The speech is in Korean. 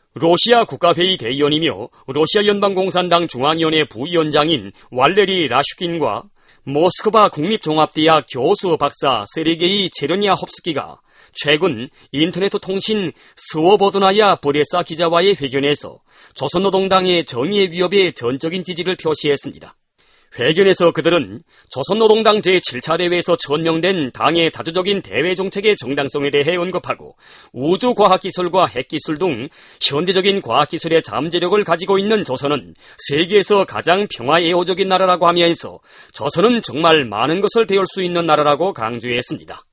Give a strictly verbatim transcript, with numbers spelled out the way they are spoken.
러시아 국가회의 대의원이며 러시아 연방공산당 중앙위원회 부위원장인 왈레리 라슈킨과 모스크바 국립종합대학 교수 박사 세르게이 체르냐홉스키가 최근 인터넷 통신 스워보드나야 브레사 기자와의 회견에서 조선노동당의 정의의 위협에 전적인 지지를 표시했습니다. 회견에서 그들은 조선노동당 제칠 차 대회에서 천명된 당의 자주적인 대외 정책의 정당성에 대해 언급하고 우주과학기술과 핵기술 등 현대적인 과학기술의 잠재력을 가지고 있는 조선은 세계에서 가장 평화애호적인 나라라고 하면서 조선은 정말 많은 것을 배울 수 있는 나라라고 강조했습니다.